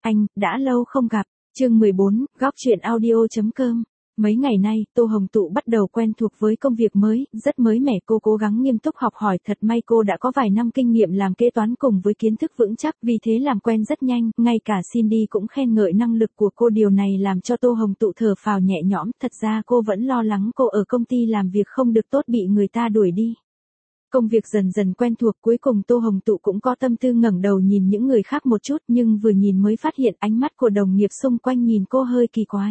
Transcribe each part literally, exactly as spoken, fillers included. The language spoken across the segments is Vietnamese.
Anh, đã lâu không gặp. Chương mười bốn, góc chuyện audio.com. Mấy ngày nay, Tô Hồng Tụ bắt đầu quen thuộc với công việc mới, rất mới mẻ. Cô cố gắng nghiêm túc học hỏi, thật may cô đã có vài năm kinh nghiệm làm kế toán cùng với kiến thức vững chắc, vì thế làm quen rất nhanh, ngay cả Cindy cũng khen ngợi năng lực của cô. Điều này làm cho Tô Hồng Tụ thở phào nhẹ nhõm, thật ra cô vẫn lo lắng cô ở công ty làm việc không được tốt bị người ta đuổi đi. Công việc dần dần quen thuộc, cuối cùng Tô Hồng Tụ cũng có tâm tư ngẩng đầu nhìn những người khác một chút, nhưng vừa nhìn mới phát hiện ánh mắt của đồng nghiệp xung quanh nhìn cô hơi kỳ quái.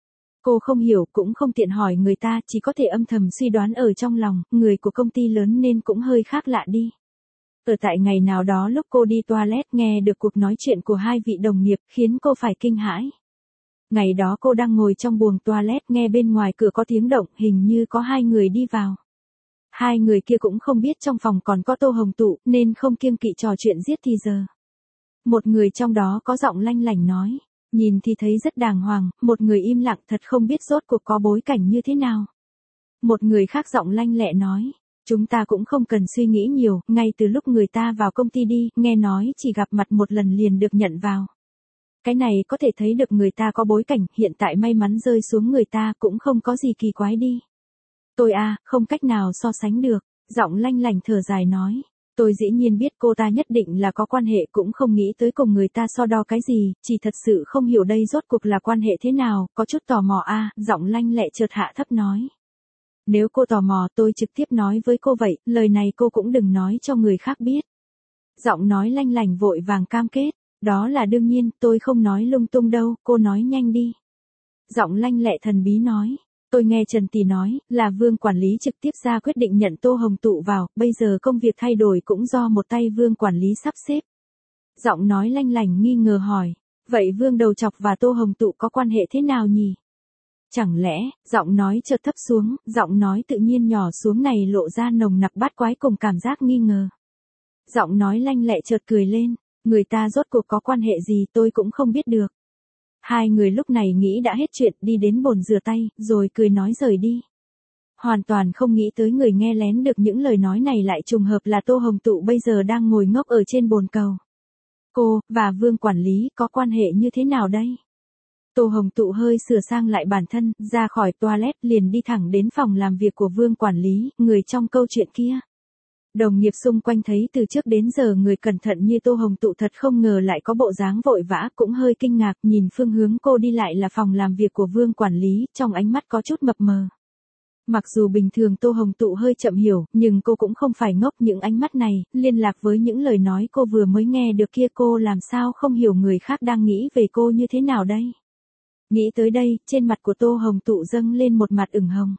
Cô không hiểu, cũng không tiện hỏi người ta, chỉ có thể âm thầm suy đoán ở trong lòng, người của công ty lớn nên cũng hơi khác lạ đi. Ở tại ngày nào đó lúc cô đi toilet nghe được cuộc nói chuyện của hai vị đồng nghiệp, khiến cô phải kinh hãi. Ngày đó cô đang ngồi trong buồng toilet, nghe bên ngoài cửa có tiếng động, hình như có hai người đi vào. Hai người kia cũng không biết trong phòng còn có Tô Hồng Tụ, nên không kiêng kỵ trò chuyện giết thì giờ. Một người trong đó có giọng lanh lảnh nói, nhìn thì thấy rất đàng hoàng, một người im lặng, thật không biết rốt cuộc có bối cảnh như thế nào. Một người khác giọng lanh lẹ nói, chúng ta cũng không cần suy nghĩ nhiều, ngay từ lúc người ta vào công ty đi, nghe nói chỉ gặp mặt một lần liền được nhận vào. Cái này có thể thấy được người ta có bối cảnh, hiện tại may mắn rơi xuống người ta cũng không có gì kỳ quái đi. Tôi à, không cách nào so sánh được, giọng lanh lảnh thở dài nói. Tôi dĩ nhiên biết cô ta nhất định là có quan hệ, cũng không nghĩ tới cùng người ta so đo cái gì, chỉ thật sự không hiểu đây rốt cuộc là quan hệ thế nào, có chút tò mò à, giọng lanh lẹ chợt hạ thấp nói. Nếu cô tò mò tôi trực tiếp nói với cô vậy, lời này cô cũng đừng nói cho người khác biết. Giọng nói lanh lảnh vội vàng cam kết, đó là đương nhiên, tôi không nói lung tung đâu, cô nói nhanh đi. Giọng lanh lẹ thần bí nói. Tôi nghe Trần Tỷ nói, là Vương quản lý trực tiếp ra quyết định nhận Tô Hồng Tụ vào, bây giờ công việc thay đổi cũng do một tay Vương quản lý sắp xếp. Giọng nói lanh lảnh nghi ngờ hỏi, vậy Vương đầu chọc và Tô Hồng Tụ có quan hệ thế nào nhỉ? Chẳng lẽ, giọng nói chợt thấp xuống, giọng nói tự nhiên nhỏ xuống này lộ ra nồng nặc bát quái cùng cảm giác nghi ngờ. Giọng nói lanh lẹ chợt cười lên, người ta rốt cuộc có quan hệ gì tôi cũng không biết được. Hai người lúc này nghĩ đã hết chuyện, đi đến bồn rửa tay, rồi cười nói rời đi. Hoàn toàn không nghĩ tới người nghe lén được những lời nói này lại trùng hợp là Tô Hồng Tụ bây giờ đang ngồi ngốc ở trên bồn cầu. Cô, và Vương quản lý có quan hệ như thế nào đây? Tô Hồng Tụ hơi sửa sang lại bản thân, ra khỏi toilet liền đi thẳng đến phòng làm việc của Vương quản lý, người trong câu chuyện kia. Đồng nghiệp xung quanh thấy từ trước đến giờ người cẩn thận như Tô Hồng Tụ thật không ngờ lại có bộ dáng vội vã, cũng hơi kinh ngạc, nhìn phương hướng cô đi lại là phòng làm việc của Vương quản lý, trong ánh mắt có chút mập mờ. Mặc dù bình thường Tô Hồng Tụ hơi chậm hiểu, nhưng cô cũng không phải ngốc, những ánh mắt này, liên lạc với những lời nói cô vừa mới nghe được kia, cô làm sao không hiểu người khác đang nghĩ về cô như thế nào đây. Nghĩ tới đây, trên mặt của Tô Hồng Tụ dâng lên một mặt ửng hồng.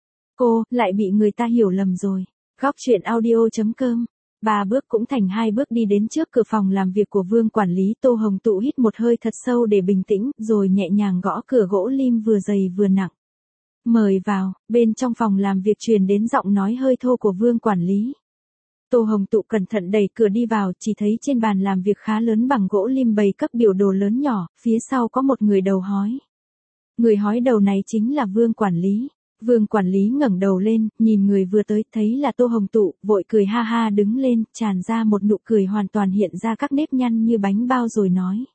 Cô, lại bị người ta hiểu lầm rồi. Góc chuyện audio.com. Ba bước cũng thành hai bước đi đến trước cửa phòng làm việc của Vương quản lý. Tô Hồng Tụ hít một hơi thật sâu để bình tĩnh, rồi nhẹ nhàng gõ cửa gỗ lim vừa dày vừa nặng. Mời vào, bên trong phòng làm việc truyền đến giọng nói hơi thô của Vương quản lý. Tô Hồng Tụ cẩn thận đẩy cửa đi vào, chỉ thấy trên bàn làm việc khá lớn bằng gỗ lim bày các biểu đồ lớn nhỏ, phía sau có một người đầu hói. Người hói đầu này chính là Vương quản lý. Vương quản lý ngẩng đầu lên, nhìn người vừa tới, thấy là Tô Hồng Tụ, vội cười ha ha đứng lên, tràn ra một nụ cười hoàn toàn hiện ra các nếp nhăn như bánh bao rồi nói.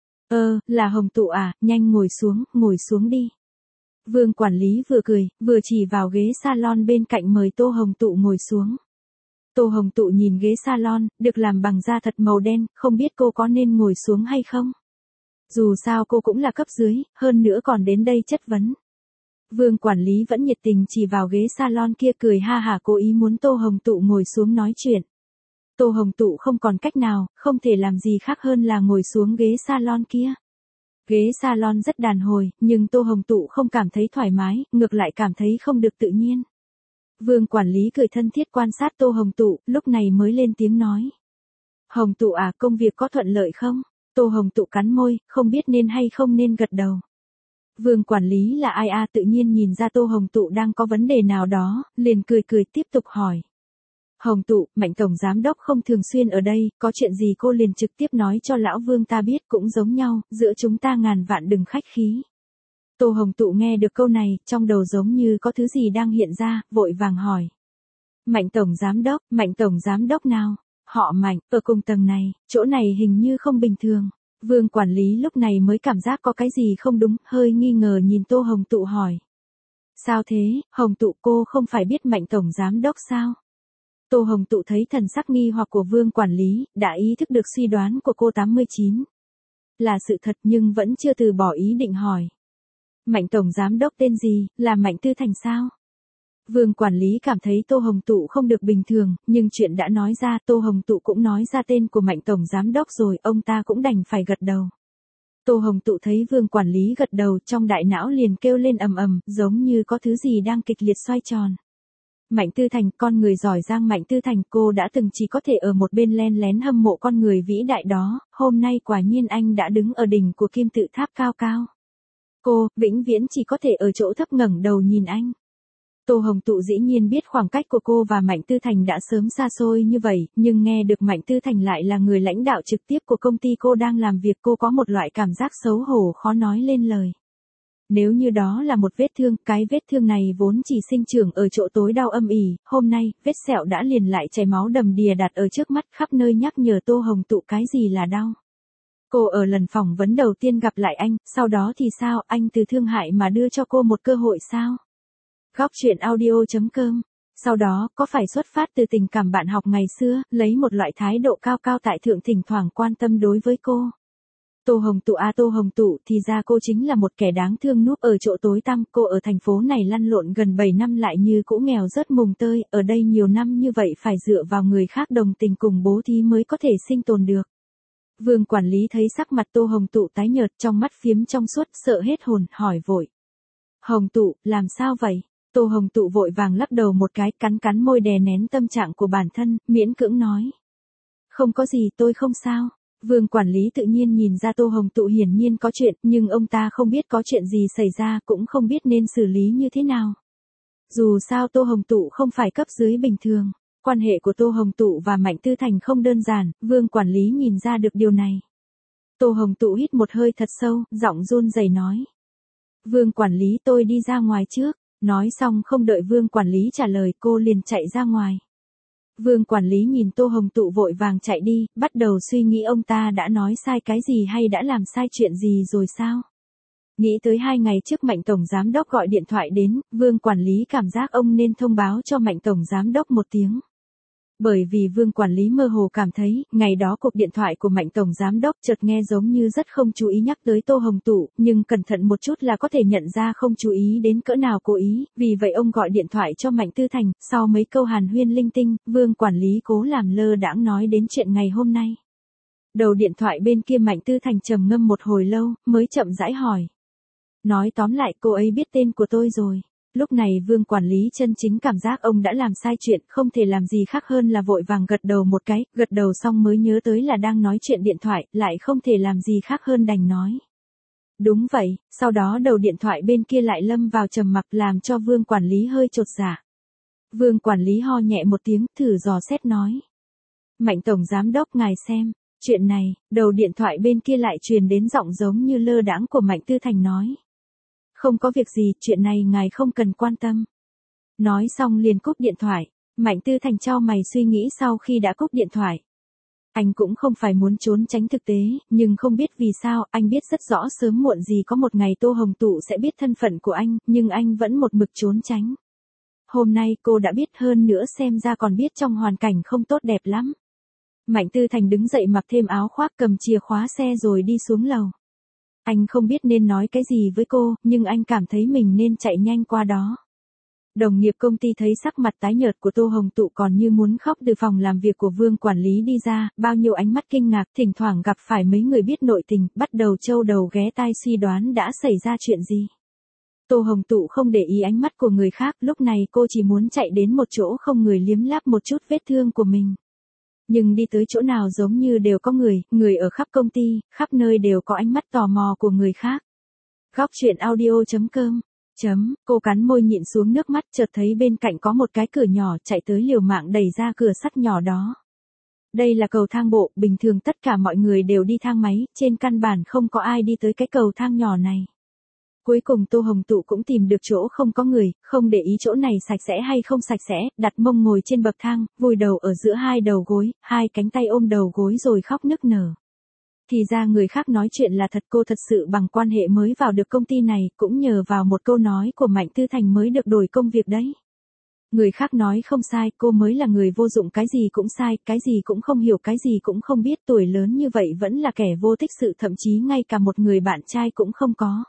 Ơ, là Hồng Tụ à, nhanh ngồi xuống, ngồi xuống đi. Vương quản lý vừa cười, vừa chỉ vào ghế salon bên cạnh mời Tô Hồng Tụ ngồi xuống. Tô Hồng Tụ nhìn ghế salon, được làm bằng da thật màu đen, không biết cô có nên ngồi xuống hay không. Dù sao cô cũng là cấp dưới, hơn nữa còn đến đây chất vấn. Vương quản lý vẫn nhiệt tình chỉ vào ghế salon kia, cười ha hả cố ý muốn Tô Hồng Tụ ngồi xuống nói chuyện. Tô Hồng Tụ không còn cách nào, không thể làm gì khác hơn là ngồi xuống ghế salon kia. Ghế salon rất đàn hồi, nhưng Tô Hồng Tụ không cảm thấy thoải mái, ngược lại cảm thấy không được tự nhiên. Vương quản lý cười thân thiết quan sát Tô Hồng Tụ, lúc này mới lên tiếng nói. Hồng Tụ à, công việc có thuận lợi không? Tô Hồng Tụ cắn môi, không biết nên hay không nên gật đầu. Vương quản lý là ai à, tự nhiên nhìn ra Tô Hồng Tụ đang có vấn đề nào đó, liền cười cười tiếp tục hỏi. Hồng Tụ, Mạnh tổng giám đốc không thường xuyên ở đây, có chuyện gì cô liền trực tiếp nói cho lão Vương ta biết, cũng giống nhau, giữa chúng ta ngàn vạn đừng khách khí. Tô Hồng Tụ nghe được câu này, trong đầu giống như có thứ gì đang hiện ra, vội vàng hỏi. Mạnh tổng giám đốc, Mạnh tổng giám đốc nào? Họ Mạnh, ở cùng tầng này, chỗ này hình như không bình thường. Vương quản lý lúc này mới cảm giác có cái gì không đúng, hơi nghi ngờ nhìn Tô Hồng Tụ hỏi. Sao thế, Hồng Tụ cô không phải biết Mạnh tổng giám đốc sao? Tô Hồng Tụ thấy thần sắc nghi hoặc của Vương quản lý, đã ý thức được suy đoán của cô tám mươi chín. Là sự thật nhưng vẫn chưa từ bỏ ý định hỏi. Mạnh tổng giám đốc tên gì, là Mạnh Tư Thành sao? Vương quản lý cảm thấy Tô Hồng Tụ không được bình thường, nhưng chuyện đã nói ra, Tô Hồng Tụ cũng nói ra tên của Mạnh tổng giám đốc rồi, ông ta cũng đành phải gật đầu. Tô Hồng Tụ thấy Vương quản lý gật đầu, trong đại não liền kêu lên ầm ầm, giống như có thứ gì đang kịch liệt xoay tròn. Mạnh Tư Thành, con người giỏi giang Mạnh Tư Thành, cô đã từng chỉ có thể ở một bên len lén hâm mộ con người vĩ đại đó, hôm nay quả nhiên anh đã đứng ở đỉnh của kim tự tháp cao cao. Cô, vĩnh viễn chỉ có thể ở chỗ thấp ngẩng đầu nhìn anh. Tô Hồng Tụ dĩ nhiên biết khoảng cách của cô và Mạnh Tư Thành đã sớm xa xôi như vậy, nhưng nghe được Mạnh Tư Thành lại là người lãnh đạo trực tiếp của công ty cô đang làm việc, cô có một loại cảm giác xấu hổ khó nói lên lời. Nếu như đó là một vết thương, cái vết thương này vốn chỉ sinh trưởng ở chỗ tối đau âm ỉ, hôm nay, vết sẹo đã liền lại chảy máu đầm đìa đặt ở trước mắt, khắp nơi nhắc nhở Tô Hồng Tụ cái gì là đau. Cô ở lần phỏng vấn đầu tiên gặp lại anh, sau đó thì sao, anh từ thương hại mà đưa cho cô một cơ hội sao? Góc truyện audio chấm com. Sau đó, có phải xuất phát từ tình cảm bạn học ngày xưa, lấy một loại thái độ cao cao tại thượng thỉnh thoảng quan tâm đối với cô? Tô Hồng Tụ à Tô Hồng Tụ, thì ra cô chính là một kẻ đáng thương núp ở chỗ tối tăm, cô ở thành phố này lăn lộn gần bảy năm lại như cũ nghèo rớt mùng tơi, ở đây nhiều năm như vậy phải dựa vào người khác đồng tình cùng bố thí mới có thể sinh tồn được. Vương quản lý thấy sắc mặt Tô Hồng Tụ tái nhợt, trong mắt phiếm trong suốt, sợ hết hồn, hỏi vội. Hồng Tụ, làm sao vậy? Tô Hồng Tụ vội vàng lắc đầu một cái, cắn cắn môi đè nén tâm trạng của bản thân, miễn cưỡng nói. Không có gì, tôi không sao. Vương quản lý tự nhiên nhìn ra Tô Hồng Tụ hiển nhiên có chuyện, nhưng ông ta không biết có chuyện gì xảy ra, cũng không biết nên xử lý như thế nào. Dù sao Tô Hồng Tụ không phải cấp dưới bình thường, quan hệ của Tô Hồng Tụ và Mạnh Tư Thành không đơn giản, Vương quản lý nhìn ra được điều này. Tô Hồng Tụ hít một hơi thật sâu, giọng run rẩy nói. Vương quản lý, tôi đi ra ngoài trước. Nói xong không đợi Vương quản lý trả lời, cô liền chạy ra ngoài. Vương quản lý nhìn Tô Hồng Tụ vội vàng chạy đi, bắt đầu suy nghĩ ông ta đã nói sai cái gì hay đã làm sai chuyện gì rồi sao? Nghĩ tới hai ngày trước Mạnh tổng giám đốc gọi điện thoại đến, Vương quản lý cảm giác ông nên thông báo cho Mạnh tổng giám đốc một tiếng. Bởi vì Vương quản lý mơ hồ cảm thấy, ngày đó cuộc điện thoại của Mạnh tổng giám đốc chợt nghe giống như rất không chú ý nhắc tới Tô Hồng Tụ, nhưng cẩn thận một chút là có thể nhận ra không chú ý đến cỡ nào cố ý, vì vậy ông gọi điện thoại cho Mạnh Tư Thành, sau mấy câu hàn huyên linh tinh, Vương quản lý cố làm lơ đãng nói đến chuyện ngày hôm nay. Đầu điện thoại bên kia Mạnh Tư Thành trầm ngâm một hồi lâu, mới chậm rãi hỏi. Nói tóm lại, cô ấy biết tên của tôi rồi. Lúc này Vương quản lý chân chính cảm giác ông đã làm sai chuyện, không thể làm gì khác hơn là vội vàng gật đầu một cái, gật đầu xong mới nhớ tới là đang nói chuyện điện thoại, lại không thể làm gì khác hơn đành nói. Đúng vậy, sau đó đầu điện thoại bên kia lại lâm vào trầm mặc làm cho Vương quản lý hơi chột dạ. Vương quản lý ho nhẹ một tiếng, thử dò xét nói. Mạnh tổng giám đốc ngài xem, chuyện này, đầu điện thoại bên kia lại truyền đến giọng giống như lơ đãng của Mạnh Tư Thành nói. Không có việc gì, chuyện này ngài không cần quan tâm. Nói xong liền cúp điện thoại, Mạnh Tư Thành chau mày suy nghĩ sau khi đã cúp điện thoại. Anh cũng không phải muốn trốn tránh thực tế, nhưng không biết vì sao, anh biết rất rõ sớm muộn gì có một ngày Tô Hồng Tụ sẽ biết thân phận của anh, nhưng anh vẫn một mực trốn tránh. Hôm nay cô đã biết hơn nữa xem ra còn biết trong hoàn cảnh không tốt đẹp lắm. Mạnh Tư Thành đứng dậy mặc thêm áo khoác cầm chìa khóa xe rồi đi xuống lầu. Anh không biết nên nói cái gì với cô, nhưng anh cảm thấy mình nên chạy nhanh qua đó. Đồng nghiệp công ty thấy sắc mặt tái nhợt của Tô Hồng Tụ còn như muốn khóc từ phòng làm việc của Vương quản lý đi ra, bao nhiêu ánh mắt kinh ngạc, thỉnh thoảng gặp phải mấy người biết nội tình, bắt đầu châu đầu ghé tai suy đoán đã xảy ra chuyện gì. Tô Hồng Tụ không để ý ánh mắt của người khác, lúc này cô chỉ muốn chạy đến một chỗ không người liếm láp một chút vết thương của mình. Nhưng đi tới chỗ nào giống như đều có người, người ở khắp công ty, khắp nơi đều có ánh mắt tò mò của người khác. Góc truyện audio chấm com. Chấm, cô cắn môi nhịn xuống nước mắt, chợt thấy bên cạnh có một cái cửa nhỏ, chạy tới liều mạng đẩy ra cửa sắt nhỏ đó. Đây là cầu thang bộ, bình thường tất cả mọi người đều đi thang máy, trên căn bản không có ai đi tới cái cầu thang nhỏ này. Cuối cùng Tô Hồng Tụ cũng tìm được chỗ không có người, không để ý chỗ này sạch sẽ hay không sạch sẽ, đặt mông ngồi trên bậc thang, vùi đầu ở giữa hai đầu gối, hai cánh tay ôm đầu gối rồi khóc nức nở. Thì ra người khác nói chuyện là thật, cô thật sự bằng quan hệ mới vào được công ty này, cũng nhờ vào một câu nói của Mạnh Tư Thành mới được đổi công việc đấy. Người khác nói không sai, cô mới là người vô dụng, cái gì cũng sai, cái gì cũng không hiểu, cái gì cũng không biết, tuổi lớn như vậy vẫn là kẻ vô tích sự, thậm chí ngay cả một người bạn trai cũng không có.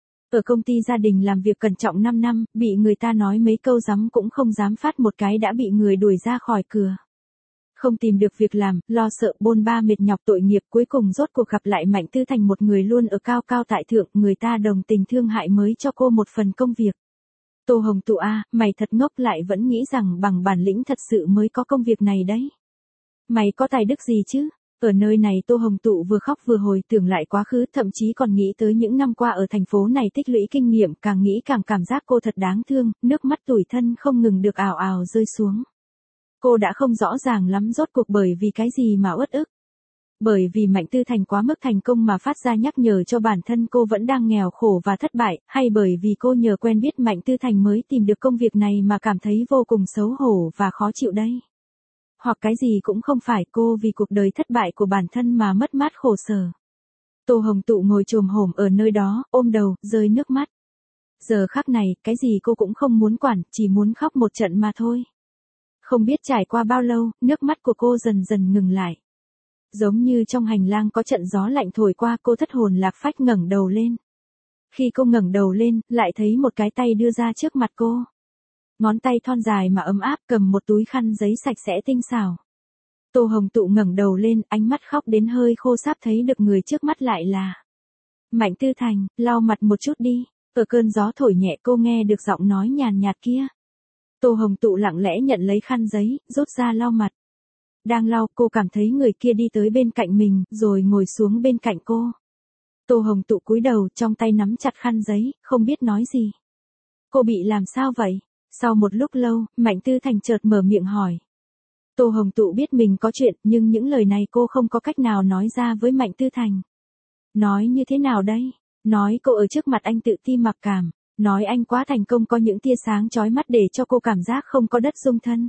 Ở công ty gia đình làm việc cẩn trọng năm năm, bị người ta nói mấy câu dám cũng không dám phát một cái đã bị người đuổi ra khỏi cửa. Không tìm được việc làm, lo sợ bôn ba mệt nhọc tội nghiệp, cuối cùng rốt cuộc gặp lại Mạnh Tư Thành, một người luôn ở cao cao tại thượng, người ta đồng tình thương hại mới cho cô một phần công việc. Tô Hồng Tụ a, mày thật ngốc, lại vẫn nghĩ rằng bằng bản lĩnh thật sự mới có công việc này đấy. Mày có tài đức gì chứ? Ở nơi này Tô Hồng Tụ vừa khóc vừa hồi tưởng lại quá khứ, thậm chí còn nghĩ tới những năm qua ở thành phố này tích lũy kinh nghiệm, càng nghĩ càng cảm giác cô thật đáng thương, nước mắt tủi thân không ngừng được ào ào rơi xuống. Cô đã không rõ ràng lắm rốt cuộc bởi vì cái gì mà uất ức. Bởi vì Mạnh Tư Thành quá mức thành công mà phát ra nhắc nhở cho bản thân cô vẫn đang nghèo khổ và thất bại, hay bởi vì cô nhờ quen biết Mạnh Tư Thành mới tìm được công việc này mà cảm thấy vô cùng xấu hổ và khó chịu đây. Hoặc cái gì cũng không phải, cô vì cuộc đời thất bại của bản thân mà mất mát khổ sở. Tô Hồng Tụ ngồi chồm hổm ở nơi đó, ôm đầu, rơi nước mắt. Giờ khắc này, cái gì cô cũng không muốn quản, chỉ muốn khóc một trận mà thôi. Không biết trải qua bao lâu, nước mắt của cô dần dần ngừng lại. Giống như trong hành lang có trận gió lạnh thổi qua, cô thất hồn lạc phách ngẩng đầu lên. Khi cô ngẩng đầu lên, lại thấy một cái tay đưa ra trước mặt cô. Ngón tay thon dài mà ấm áp cầm một túi khăn giấy sạch sẽ tinh xảo. Tô Hồng Tụ ngẩng đầu lên, ánh mắt khóc đến hơi khô sáp, thấy được người trước mắt lại là Mạnh Tư Thành. Lau mặt một chút đi. Ở cơn gió thổi nhẹ cô nghe được giọng nói nhàn nhạt kia. Tô Hồng Tụ lặng lẽ nhận lấy khăn giấy, rút ra lau mặt. Đang lau, cô cảm thấy người kia đi tới bên cạnh mình, rồi ngồi xuống bên cạnh cô. Tô Hồng Tụ cúi đầu, trong tay nắm chặt khăn giấy, không biết nói gì. Cô bị làm sao vậy? Sau một lúc lâu, Mạnh Tư Thành chợt mở miệng hỏi. Tô Hồng Tụ biết mình có chuyện, nhưng những lời này cô không có cách nào nói ra với Mạnh Tư Thành. Nói như thế nào đây? Nói cô ở trước mặt anh tự ti mặc cảm. Nói anh quá thành công, có những tia sáng chói mắt để cho cô cảm giác không có đất dung thân.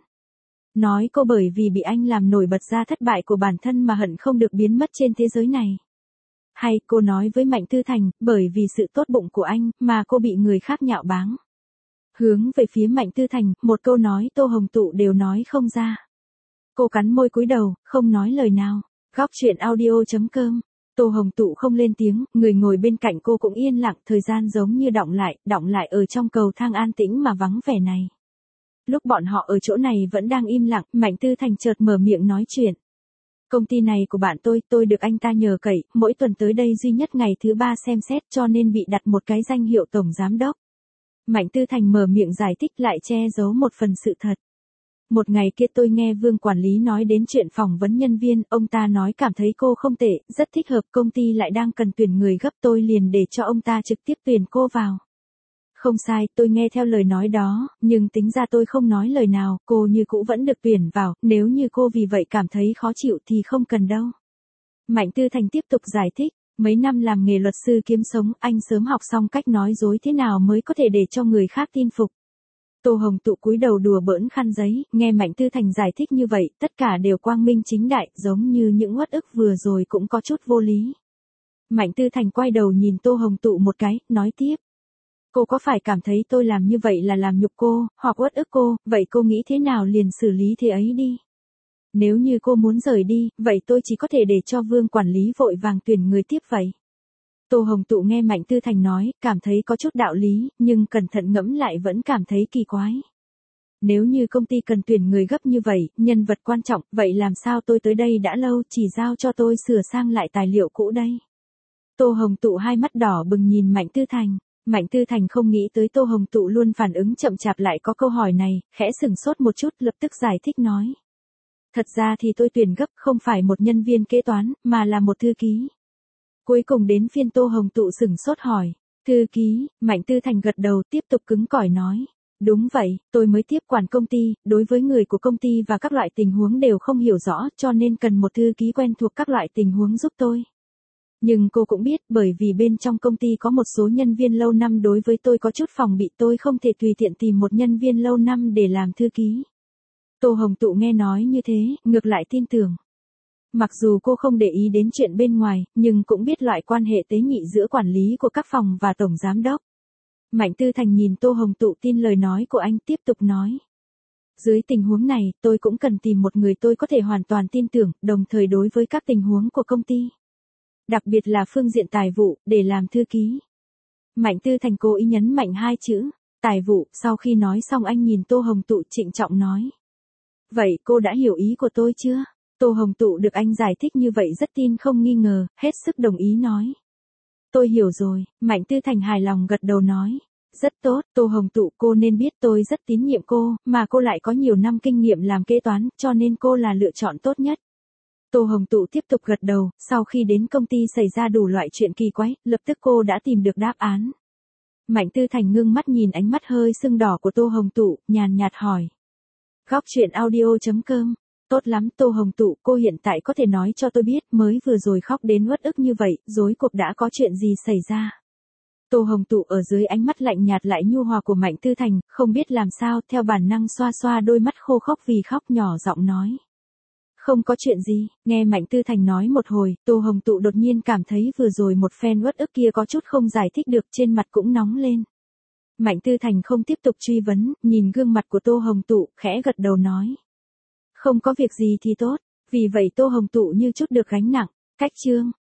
Nói cô bởi vì bị anh làm nổi bật ra thất bại của bản thân mà hận không được biến mất trên thế giới này. Hay cô nói với Mạnh Tư Thành, bởi vì sự tốt bụng của anh mà cô bị người khác nhạo báng. Hướng về phía Mạnh Tư Thành, một câu nói Tô Hồng Tụ đều nói không ra. Cô cắn môi cúi đầu, không nói lời nào. Góc truyện audio chấm com. Tô Hồng Tụ không lên tiếng, người ngồi bên cạnh cô cũng yên lặng, thời gian giống như đọng lại, đọng lại ở trong cầu thang an tĩnh mà vắng vẻ này. Lúc bọn họ ở chỗ này vẫn đang im lặng, Mạnh Tư Thành chợt mở miệng nói chuyện. Công ty này của bạn tôi, tôi được anh ta nhờ cậy, mỗi tuần tới đây duy nhất ngày thứ ba xem xét, cho nên bị đặt một cái danh hiệu tổng giám đốc. Mạnh Tư Thành mở miệng giải thích, lại che giấu một phần sự thật. Một ngày kia tôi nghe Vương quản lý nói đến chuyện phỏng vấn nhân viên, ông ta nói cảm thấy cô không tệ, rất thích hợp, công ty lại đang cần tuyển người gấp, tôi liền để cho ông ta trực tiếp tuyển cô vào. Không sai, tôi nghe theo lời nói đó, nhưng tính ra tôi không nói lời nào, cô như cũ vẫn được tuyển vào, nếu như cô vì vậy cảm thấy khó chịu thì không cần đâu. Mạnh Tư Thành tiếp tục giải thích, mấy năm làm nghề luật sư kiếm sống, anh sớm học xong cách nói dối thế nào mới có thể để cho người khác tin phục. Tô Hồng Tụ cúi đầu đùa bỡn khăn giấy, nghe Mạnh Tư Thành giải thích như vậy, tất cả đều quang minh chính đại, giống như những uất ức vừa rồi cũng có chút vô lý. Mạnh Tư Thành quay đầu nhìn Tô Hồng Tụ một cái, nói tiếp. Cô có phải cảm thấy tôi làm như vậy là làm nhục cô, hoặc uất ức cô, vậy cô nghĩ thế nào liền xử lý thế ấy đi. Nếu như cô muốn rời đi, vậy tôi chỉ có thể để cho Vương quản lý vội vàng tuyển người tiếp vậy. Tô Hồng Tụ nghe Mạnh Tư Thành nói, cảm thấy có chút đạo lý, nhưng cẩn thận ngẫm lại vẫn cảm thấy kỳ quái. Nếu như công ty cần tuyển người gấp như vậy, nhân vật quan trọng, vậy làm sao tôi tới đây đã lâu chỉ giao cho tôi sửa sang lại tài liệu cũ đây. Tô Hồng Tụ hai mắt đỏ bừng nhìn Mạnh Tư Thành. Mạnh Tư Thành không nghĩ tới Tô Hồng Tụ luôn phản ứng chậm chạp lại có câu hỏi này, khẽ sửng sốt một chút, lập tức giải thích nói. Thật ra thì tôi tuyển gấp không phải một nhân viên kế toán, mà là một thư ký. Cuối cùng đến phiên Tô Hồng Tụ sửng sốt hỏi. Thư ký, Mạnh Tư Thành gật đầu tiếp tục cứng cỏi nói. Đúng vậy, tôi mới tiếp quản công ty, đối với người của công ty và các loại tình huống đều không hiểu rõ, cho nên cần một thư ký quen thuộc các loại tình huống giúp tôi. Nhưng cô cũng biết, bởi vì bên trong công ty có một số nhân viên lâu năm đối với tôi có chút phòng bị, tôi không thể tùy tiện tìm một nhân viên lâu năm để làm thư ký. Tô Hồng Tụ nghe nói như thế, ngược lại tin tưởng. Mặc dù cô không để ý đến chuyện bên ngoài, nhưng cũng biết loại quan hệ tế nhị giữa quản lý của các phòng và tổng giám đốc. Mạnh Tư Thành nhìn Tô Hồng Tụ tin lời nói của anh, tiếp tục nói. Dưới tình huống này, tôi cũng cần tìm một người tôi có thể hoàn toàn tin tưởng, đồng thời đối với các tình huống của công ty. Đặc biệt là phương diện tài vụ, để làm thư ký. Mạnh Tư Thành cố ý nhấn mạnh hai chữ, tài vụ, sau khi nói xong anh nhìn Tô Hồng Tụ trịnh trọng nói. Vậy cô đã hiểu ý của tôi chưa? Tô Hồng Tụ được anh giải thích như vậy rất tin không nghi ngờ, hết sức đồng ý nói. Tôi hiểu rồi, Mạnh Tư Thành hài lòng gật đầu nói. Rất tốt, Tô Hồng Tụ, cô nên biết tôi rất tín nhiệm cô, mà cô lại có nhiều năm kinh nghiệm làm kế toán, cho nên cô là lựa chọn tốt nhất. Tô Hồng Tụ tiếp tục gật đầu, sau khi đến công ty xảy ra đủ loại chuyện kỳ quái, lập tức cô đã tìm được đáp án. Mạnh Tư Thành ngưng mắt nhìn ánh mắt hơi sưng đỏ của Tô Hồng Tụ, nhàn nhạt hỏi. Góc truyện audio chấm com. Tốt lắm Tô Hồng Tụ, cô hiện tại có thể nói cho tôi biết mới vừa rồi khóc đến uất ức như vậy, rối cuộc đã có chuyện gì xảy ra. Tô Hồng Tụ ở dưới ánh mắt lạnh nhạt lại nhu hòa của Mạnh Tư Thành, không biết làm sao, theo bản năng xoa xoa đôi mắt khô khốc vì khóc, nhỏ giọng nói. Không có chuyện gì, nghe Mạnh Tư Thành nói một hồi, Tô Hồng Tụ đột nhiên cảm thấy vừa rồi một phen uất ức kia có chút không giải thích được, trên mặt cũng nóng lên. Mạnh Tư Thành không tiếp tục truy vấn, nhìn gương mặt của Tô Hồng Tụ, khẽ gật đầu nói. Không có việc gì thì tốt, vì vậy Tô Hồng Tụ như chút được gánh nặng, cách chương.